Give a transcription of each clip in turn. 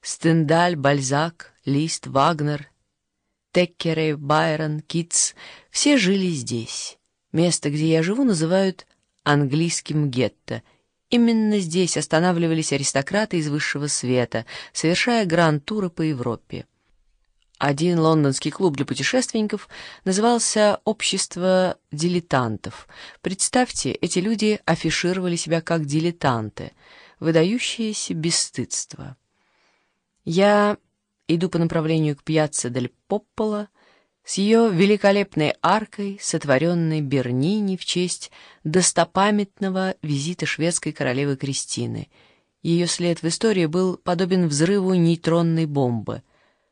Стендаль, Бальзак, Лист, Вагнер, Теккере, Байрон, Китс — все жили здесь. Место, где я живу, называют английским гетто. Именно здесь останавливались аристократы из высшего света, совершая гранд-туры по Европе. Один лондонский клуб для путешественников назывался «Общество дилетантов». Представьте, эти люди афишировали себя как дилетанты, выдающиеся бесстыдство. Я иду по направлению к пьяцца дель Попполо с ее великолепной аркой, сотворенной Бернини в честь достопамятного визита шведской королевы Кристины. Ее след в истории был подобен взрыву нейтронной бомбы.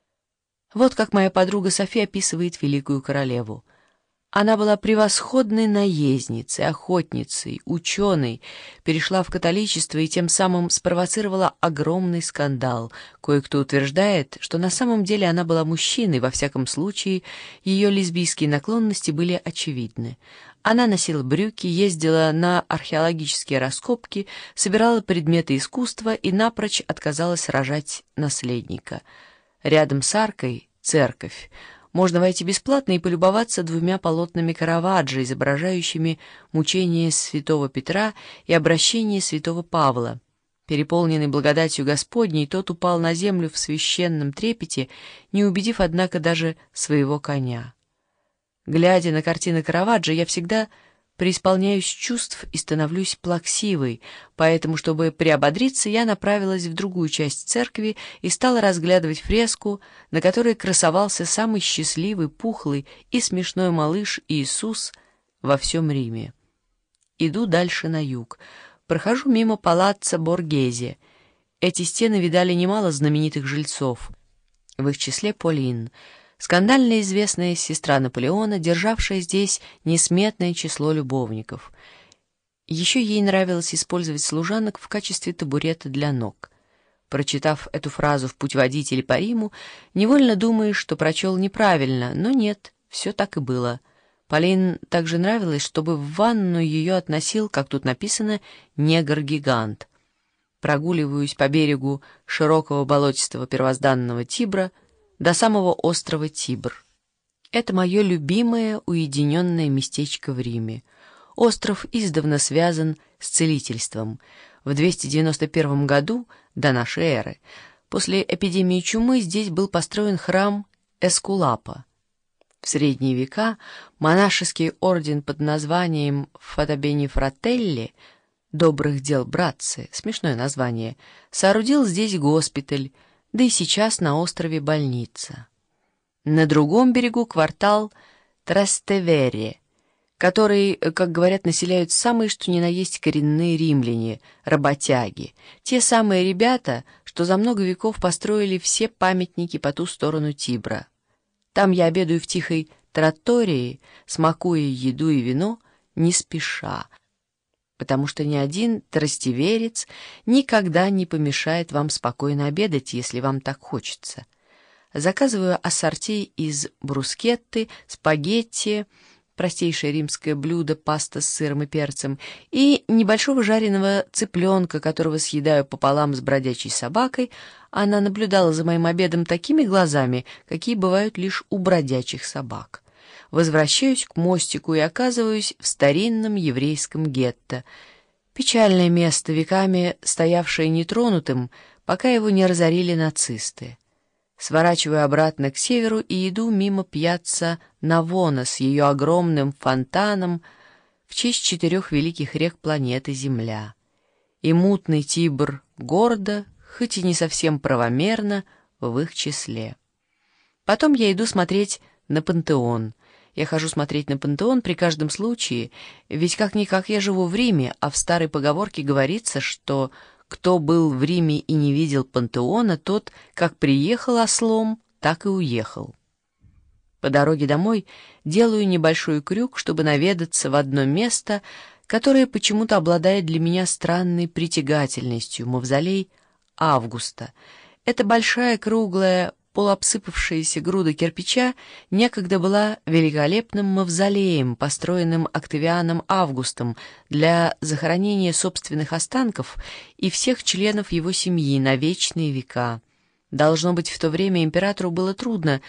Вот как моя подруга София описывает великую королеву. Она была превосходной наездницей, охотницей, ученой, перешла в католичество и тем самым спровоцировала огромный скандал. Кое-кто утверждает, что на самом деле она была мужчиной, во всяком случае, ее лесбийские наклонности были очевидны. Она носила брюки, ездила на археологические раскопки, собирала предметы искусства и напрочь отказалась рожать наследника. Рядом с аркой — церковь. Можно войти бесплатно и полюбоваться двумя полотнами Караваджо, изображающими мучение святого Петра и обращение святого Павла. Переполненный благодатью Господней, тот упал на землю в священном трепете, не убедив, однако, даже своего коня. Глядя на картины Караваджо, я всегда преисполняюсь чувств и становлюсь плаксивой, поэтому, чтобы приободриться, я направилась в другую часть церкви и стала разглядывать фреску, на которой красовался самый счастливый, пухлый и смешной малыш Иисус во всем Риме. Иду дальше на юг, прохожу мимо палаццо Боргезе. Эти стены видали немало знаменитых жильцов, в их числе Полин, скандально известная сестра Наполеона, державшая здесь несметное число любовников. Еще ей нравилось использовать служанок в качестве табурета для ног. Прочитав эту фразу в путеводителе по Риму, невольно думаешь, что прочел неправильно, но нет, все так и было. Полин также нравилось, чтобы в ванну ее относил, как тут написано, негр-гигант. Прогуливаюсь по берегу широкого болотистого первозданного Тибра до самого острова Тибр. Это мое любимое уединенное местечко в Риме. Остров издавна связан с целительством. В 291 году до нашей эры, после эпидемии чумы, здесь был построен храм Эскулапа. В средние века монашеский орден под названием «Фатобени Фрателли» «Добрых дел, братцы», смешное название, соорудил здесь госпиталь, да и сейчас на острове больница. На другом берегу квартал Трастевере, который, как говорят, населяют самые что ни на есть коренные римляне, работяги, те самые ребята, что за много веков построили все памятники по ту сторону Тибра. Там я обедаю в тихой траттории, смакуя еду и вино, не спеша, потому что ни один трастеверец никогда не помешает вам спокойно обедать, если вам так хочется. Заказываю ассорти из брускетты, спагетти, простейшее римское блюдо, паста с сыром и перцем, и небольшого жареного цыпленка, которого съедаю пополам с бродячей собакой. Она наблюдала за моим обедом такими глазами, какие бывают лишь у бродячих собак. Возвращаюсь к мостику и оказываюсь в старинном еврейском гетто. Печальное место, веками стоявшее нетронутым, пока его не разорили нацисты. Сворачиваю обратно к северу и иду мимо пьяцца Навона с ее огромным фонтаном в честь 4 великих рек планеты Земля. И мутный Тибр гордо, хоть и не совсем правомерно, в их числе. Потом я иду смотреть на Пантеон. Я хожу смотреть на Пантеон при каждом случае, ведь как-никак я живу в Риме, а в старой поговорке говорится, что кто был в Риме и не видел Пантеона, тот как приехал ослом, так и уехал. По дороге домой делаю небольшой крюк, чтобы наведаться в одно место, которое почему-то обладает для меня странной притягательностью — мавзолей Августа. Это большая круглая полуобсыпавшаяся груда кирпича некогда была великолепным мавзолеем, построенным Октавианом Августом для захоронения собственных останков и всех членов его семьи на вечные века. Должно быть, в то время императору было трудно